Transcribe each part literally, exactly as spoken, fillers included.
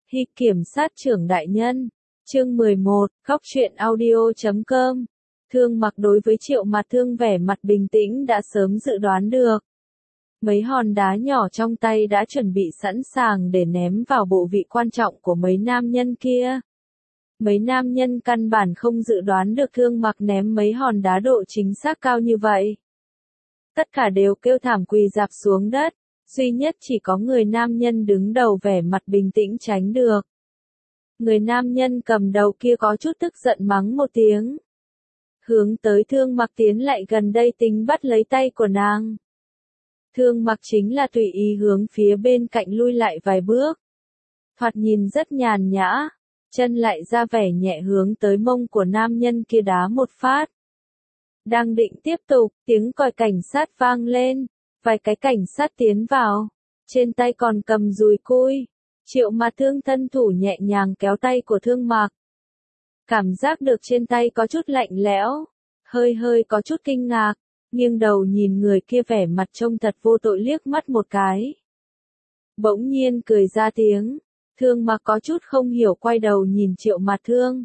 Hi kiểm sát trưởng đại nhân. Chương mười một, Góc truyện audio chấm com. Thương Mặc đối với Triệu Mạt Thương vẻ mặt bình tĩnh đã sớm dự đoán được. Mấy hòn đá nhỏ trong tay đã chuẩn bị sẵn sàng để ném vào bộ vị quan trọng của mấy nam nhân kia. Mấy nam nhân căn bản không dự đoán được Thương Mặc ném mấy hòn đá độ chính xác cao như vậy. Tất cả đều kêu thảm quỳ rạp xuống đất, duy nhất chỉ có người nam nhân đứng đầu vẻ mặt bình tĩnh tránh được. Người nam nhân cầm đầu kia có chút tức giận mắng một tiếng. Hướng tới Thương Mặc tiến lại gần đây tính bắt lấy tay của nàng. Thương Mặc chính là tùy ý hướng phía bên cạnh lui lại vài bước. Thoạt nhìn rất nhàn nhã, chân lại ra vẻ nhẹ hướng tới mông của nam nhân kia đá một phát. Đang định tiếp tục, tiếng còi cảnh sát vang lên, vài cái cảnh sát tiến vào, trên tay còn cầm dùi cui. Triệu Mạt Thương thân thủ nhẹ nhàng kéo tay của Thương Mặc. Cảm giác được trên tay có chút lạnh lẽo, hơi hơi có chút kinh ngạc, nghiêng đầu nhìn người kia vẻ mặt trông thật vô tội liếc mắt một cái. Bỗng nhiên cười ra tiếng, Thương Mặc có chút không hiểu quay đầu nhìn Triệu Mạt Thương.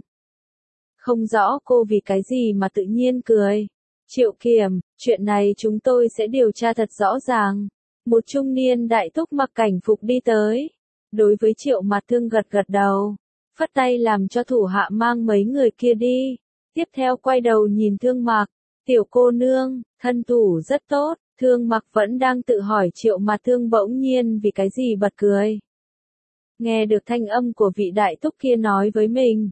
Không rõ cô vì cái gì mà tự nhiên cười. Triệu Kiểm, chuyện này chúng tôi sẽ điều tra thật rõ ràng. Một trung niên đại thúc mặc cảnh phục đi tới. Đối với Triệu Mạt Thương gật gật đầu, phất tay làm cho thủ hạ mang mấy người kia đi. Tiếp theo quay đầu nhìn Thương Mặc, tiểu cô nương, thân thủ rất tốt. Thương Mặc vẫn đang tự hỏi Triệu Mạt Thương bỗng nhiên vì cái gì bật cười. Nghe được thanh âm của vị đại thúc kia nói với mình.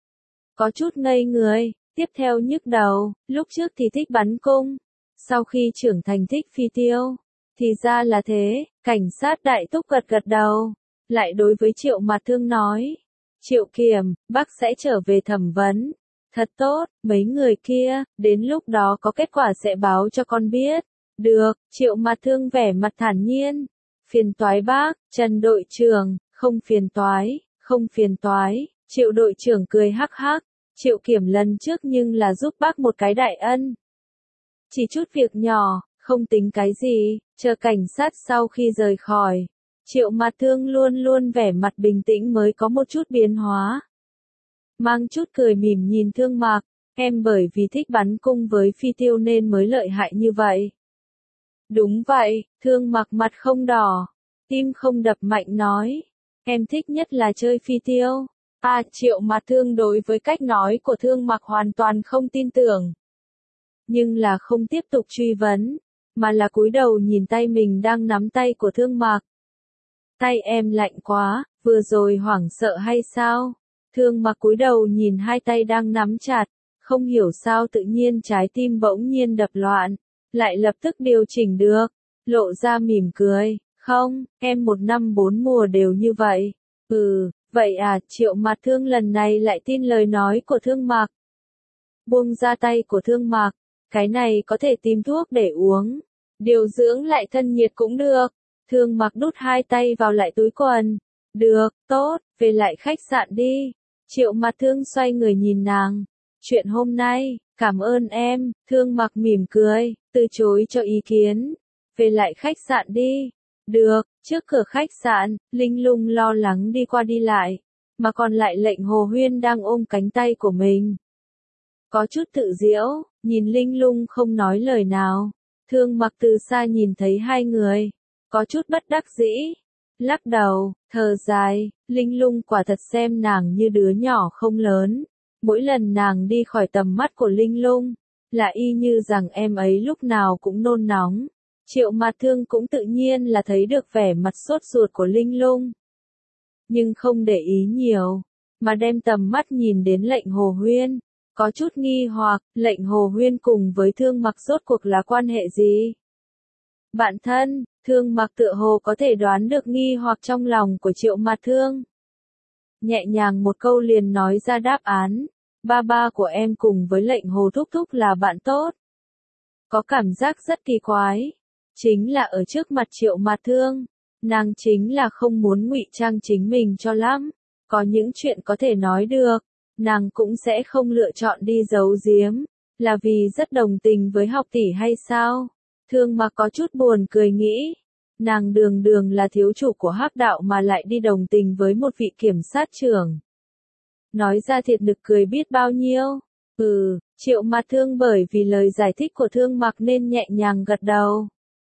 Có chút ngây người, tiếp theo nhức đầu, lúc trước thì thích bắn cung, sau khi trưởng thành thích phi tiêu. Thì ra là thế, cảnh sát đại thúc gật gật đầu, lại đối với Triệu Mạt Thương nói. Triệu Kiểm, bác sẽ trở về thẩm vấn. Thật tốt, mấy người kia, đến lúc đó có kết quả sẽ báo cho con biết. Được, Triệu Mạt Thương vẻ mặt thản nhiên. Phiền toái bác, Trần đội trưởng, không phiền toái, không phiền toái. Triệu đội trưởng cười hắc hắc. Triệu Kiểm lần trước nhưng là giúp bác một cái đại ân. Chỉ chút việc nhỏ, không tính cái gì, chờ cảnh sát sau khi rời khỏi. Triệu Mạt Thương luôn luôn vẻ mặt bình tĩnh mới có một chút biến hóa. Mang chút cười mỉm nhìn Thương Mặc, em bởi vì thích bắn cung với phi tiêu nên mới lợi hại như vậy. Đúng vậy, Thương Mặc mặt không đỏ, tim không đập mạnh nói. Em thích nhất là chơi phi tiêu. À, Triệu Mạt Thương đối với cách nói của Thương Mặc hoàn toàn không tin tưởng. Nhưng là không tiếp tục truy vấn, mà là cúi đầu nhìn tay mình đang nắm tay của Thương Mặc. Tay em lạnh quá, vừa rồi hoảng sợ hay sao? Thương Mặc cúi đầu nhìn hai tay đang nắm chặt, không hiểu sao tự nhiên trái tim bỗng nhiên đập loạn, lại lập tức điều chỉnh được, lộ ra mỉm cười. Không, em một năm bốn mùa đều như vậy. Ừ. Vậy à, Triệu Mạt Thương lần này lại tin lời nói của Thương Mặc. Buông ra tay của Thương Mặc, cái này có thể tìm thuốc để uống, điều dưỡng lại thân nhiệt cũng được. Thương Mặc đút hai tay vào lại túi quần. Được, tốt, về lại khách sạn đi. Triệu Mạt Thương xoay người nhìn nàng. Chuyện hôm nay, cảm ơn em. Thương Mặc mỉm cười, từ chối cho ý kiến. Về lại khách sạn đi. Được, trước cửa khách sạn, Linh Lung lo lắng đi qua đi lại, mà còn lại Lệnh Hồ Huyên đang ôm cánh tay của mình. Có chút tự giễu, nhìn Linh Lung không nói lời nào. Thương Mặc từ xa nhìn thấy hai người, có chút bất đắc dĩ, lắc đầu, thở dài. Linh Lung quả thật xem nàng như đứa nhỏ không lớn. Mỗi lần nàng đi khỏi tầm mắt của Linh Lung, là y như rằng em ấy lúc nào cũng nôn nóng. Triệu Mạt Thương cũng tự nhiên là thấy được vẻ mặt sốt ruột của Linh Lung. Nhưng không để ý nhiều, mà đem tầm mắt nhìn đến Lệnh Hồ Huyên. Có chút nghi hoặc, Lệnh Hồ Huyên cùng với Thương Mặc rốt cuộc là quan hệ gì? Bạn thân, Thương Mặc tựa hồ có thể đoán được nghi hoặc trong lòng của Triệu Mạt Thương. Nhẹ nhàng một câu liền nói ra đáp án. Ba ba của em cùng với Lệnh Hồ Thúc Thúc là bạn tốt. Có cảm giác rất kỳ quái. Chính là ở trước mặt Triệu Mạt Thương, nàng chính là không muốn ngụy trang chính mình cho lắm. Có những chuyện có thể nói được, nàng cũng sẽ không lựa chọn đi giấu giếm. Là vì rất đồng tình với học tỷ hay sao? Thương Mặc có chút buồn cười nghĩ. Nàng đường đường là thiếu chủ của Hắc đạo mà lại đi đồng tình với một vị kiểm sát trưởng. Nói ra thiệt nực cười biết bao nhiêu. Ừ, Triệu Mạt Thương bởi vì lời giải thích của Thương Mặc nên nhẹ nhàng gật đầu.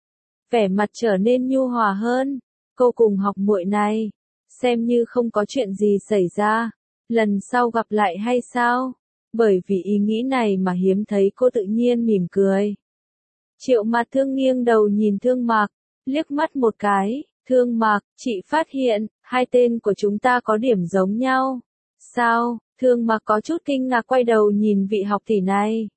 Vẻ mặt trở nên nhu hòa hơn. Cô cùng học muội này, xem như không có chuyện gì xảy ra. Lần sau gặp lại hay sao? Bởi vì ý nghĩ này mà hiếm thấy cô tự nhiên mỉm cười. Triệu Mạt Thương nghiêng đầu nhìn Thương Mặc, liếc mắt một cái. Thương Mặc, chị phát hiện, hai tên của chúng ta có điểm giống nhau. Sao? Thương Mặc có chút kinh ngạc quay đầu nhìn vị học tỷ này.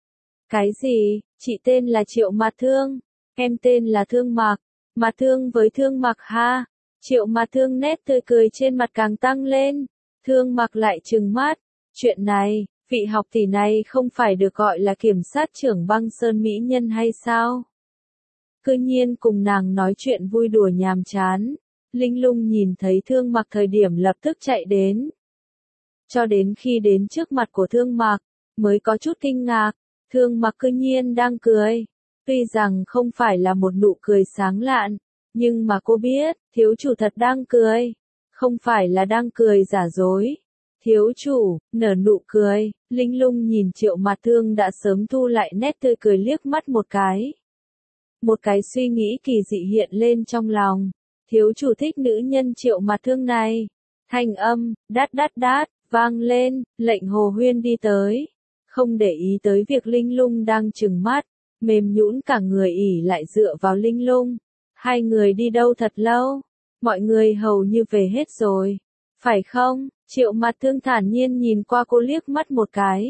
Cái gì? Chị tên là Triệu Mạt Thương, em tên là Thương Mặc. Mạt Thương với Thương Mặc ha. Triệu Mạt Thương nét tươi cười trên mặt càng tăng lên. Thương Mặc lại trừng mắt. Chuyện này, vị học tỷ này không phải được gọi là kiểm sát trưởng băng sơn mỹ nhân hay sao? Cứ nhiên cùng nàng nói chuyện vui đùa nhàm chán. Linh Lung nhìn thấy Thương Mặc thời điểm lập tức chạy đến. Cho đến khi đến trước mặt của Thương Mặc, mới có chút kinh ngạc. Thương Mặc cứ nhiên đang cười. Tuy rằng không phải là một nụ cười sáng lạn, nhưng mà cô biết, thiếu chủ thật đang cười. Không phải là đang cười giả dối. Thiếu chủ, nở nụ cười. Linh Lung nhìn Triệu Mạt Thương đã sớm thu lại nét tươi cười liếc mắt một cái. Một cái suy nghĩ kỳ dị hiện lên trong lòng. Thiếu chủ thích nữ nhân Triệu Mạt Thương này. Thanh âm, đát đát đát, vang lên, lệnh Hồ Huyên đi tới. Không để ý tới việc Linh Lung đang trừng mắt, mềm nhũn cả người ỉ lại dựa vào Linh Lung. Hai người đi đâu thật lâu, mọi người hầu như về hết rồi. Phải không? Triệu Mạt Thương thản nhiên nhìn qua cô liếc mắt một cái.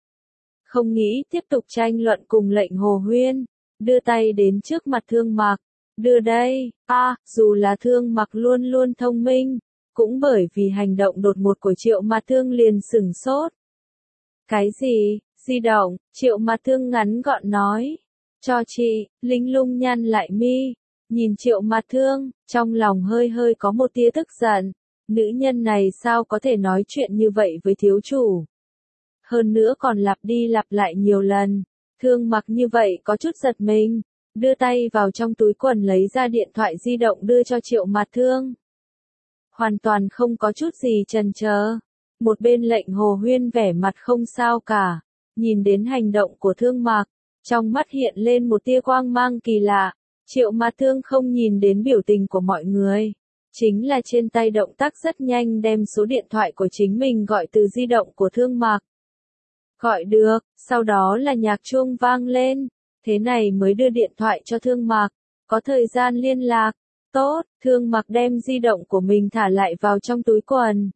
Không nghĩ tiếp tục tranh luận cùng lệnh Hồ Huyên, đưa tay đến trước mặt Thương Mặc. Đưa đây, a à, dù là Thương Mặc luôn luôn thông minh, cũng bởi vì hành động đột ngột của Triệu Mạt Thương liền sửng sốt. Cái gì? Di động? Triệu Mạt Thương ngắn gọn nói. Cho chị. Linh Lung nhăn lại mi, nhìn Triệu Mạt Thương, trong lòng hơi hơi có một tia tức giận. Nữ nhân này sao có thể nói chuyện như vậy với thiếu chủ? Hơn nữa còn lặp đi lặp lại nhiều lần. Thương Mặc như vậy có chút giật mình, đưa tay vào trong túi quần lấy ra điện thoại di động đưa cho Triệu Mạt Thương. Hoàn toàn không có chút gì chần chờ. Một bên lệnh Hồ Huyên vẻ mặt không sao cả, nhìn đến hành động của Thương Mặc, trong mắt hiện lên một tia quang mang kỳ lạ. Triệu Mạt Thương không nhìn đến biểu tình của mọi người, chính là trên tay động tác rất nhanh đem số điện thoại của chính mình gọi từ di động của Thương Mặc. Gọi được, sau đó là nhạc chuông vang lên, thế này mới đưa điện thoại cho Thương Mặc, có thời gian liên lạc. Tốt, Thương Mặc đem di động của mình thả lại vào trong túi quần.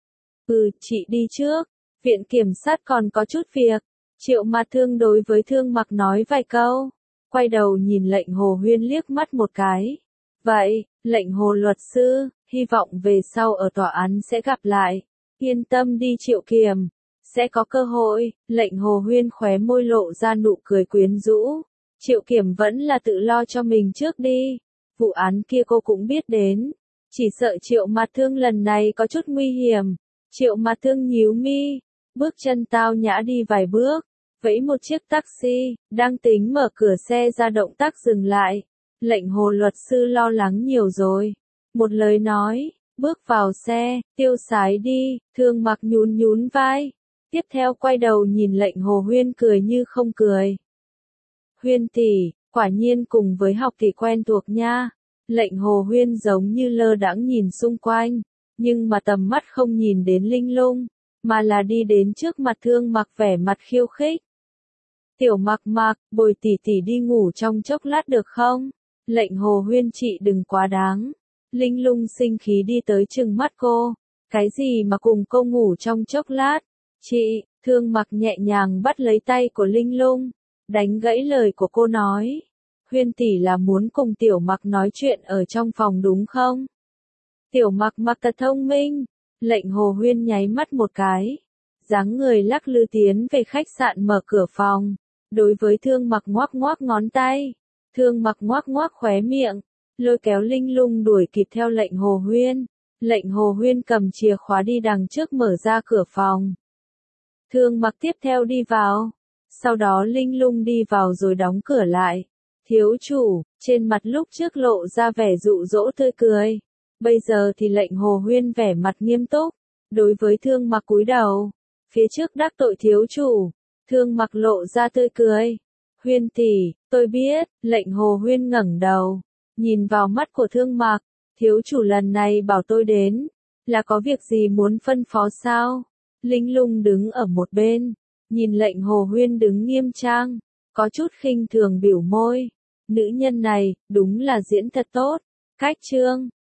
Ừ, chị đi trước, viện kiểm sát còn có chút việc. Triệu Mạt Thương đối với Thương Mặc nói vài câu, quay đầu nhìn lệnh Hồ Huyên liếc mắt một cái. Vậy, lệnh Hồ luật sư, hy vọng về sau ở tòa án sẽ gặp lại. Yên tâm đi Triệu Kiềm, sẽ có cơ hội. Lệnh Hồ Huyên khóe môi lộ ra nụ cười quyến rũ. Triệu Kiềm vẫn là tự lo cho mình trước đi. Vụ án kia cô cũng biết đến, chỉ sợ Triệu Mạt Thương lần này có chút nguy hiểm. Triệu Mạt Thương nhíu mi, bước chân tao nhã đi vài bước, vẫy một chiếc taxi, đang tính mở cửa xe ra động tác dừng lại. Lệnh Hồ luật sư lo lắng nhiều rồi. Một lời nói, bước vào xe, tiêu sái đi. Thương Mặc nhún nhún vai, tiếp theo quay đầu nhìn lệnh Hồ Huyên cười như không cười. Huyên tỷ, quả nhiên cùng với học tỷ quen thuộc nha. Lệnh Hồ Huyên giống như lơ đãng nhìn xung quanh, nhưng mà tầm mắt không nhìn đến Linh Lung, mà là đi đến trước mặt Thương Mặc vẻ mặt khiêu khích. Tiểu Mặc Mặc, bồi tỷ tỷ đi ngủ trong chốc lát được không? Lệnh Hồ Huyên chị đừng quá đáng. Linh Lung sinh khí đi tới trừng mắt cô. Cái gì mà cùng cô ngủ trong chốc lát? Chị, Thương Mặc nhẹ nhàng bắt lấy tay của Linh Lung, đánh gãy lời của cô nói. Huyên tỷ là muốn cùng Tiểu Mặc nói chuyện ở trong phòng đúng không? Tiểu Mặc Mặc thật thông minh. Lệnh Hồ Huyên nháy mắt một cái, dáng người lắc lư tiến về khách sạn mở cửa phòng. Đối với Thương Mặc ngoác ngoác ngón tay, Thương Mặc ngoác ngoác khóe miệng, lôi kéo Linh Lung đuổi kịp theo lệnh Hồ Huyên. Lệnh Hồ Huyên cầm chìa khóa đi đằng trước mở ra cửa phòng. Thương Mặc tiếp theo đi vào, sau đó Linh Lung đi vào rồi đóng cửa lại. Thiếu chủ, trên mặt lúc trước lộ ra vẻ dụ dỗ tươi cười. Bây giờ thì lệnh Hồ Huyên vẻ mặt nghiêm túc. Đối với Thương Mặc cúi đầu. Phía trước đắc tội thiếu chủ. Thương Mặc lộ ra tươi cười. Huyên tỷ, tôi biết, lệnh Hồ Huyên ngẩng đầu. Nhìn vào mắt của Thương Mặc. Thiếu chủ lần này bảo tôi đến. Là có việc gì muốn phân phó sao? Linh Lung đứng ở một bên. Nhìn lệnh Hồ Huyên đứng nghiêm trang. Có chút khinh thường biểu môi. Nữ nhân này, đúng là diễn thật tốt. Cách chương.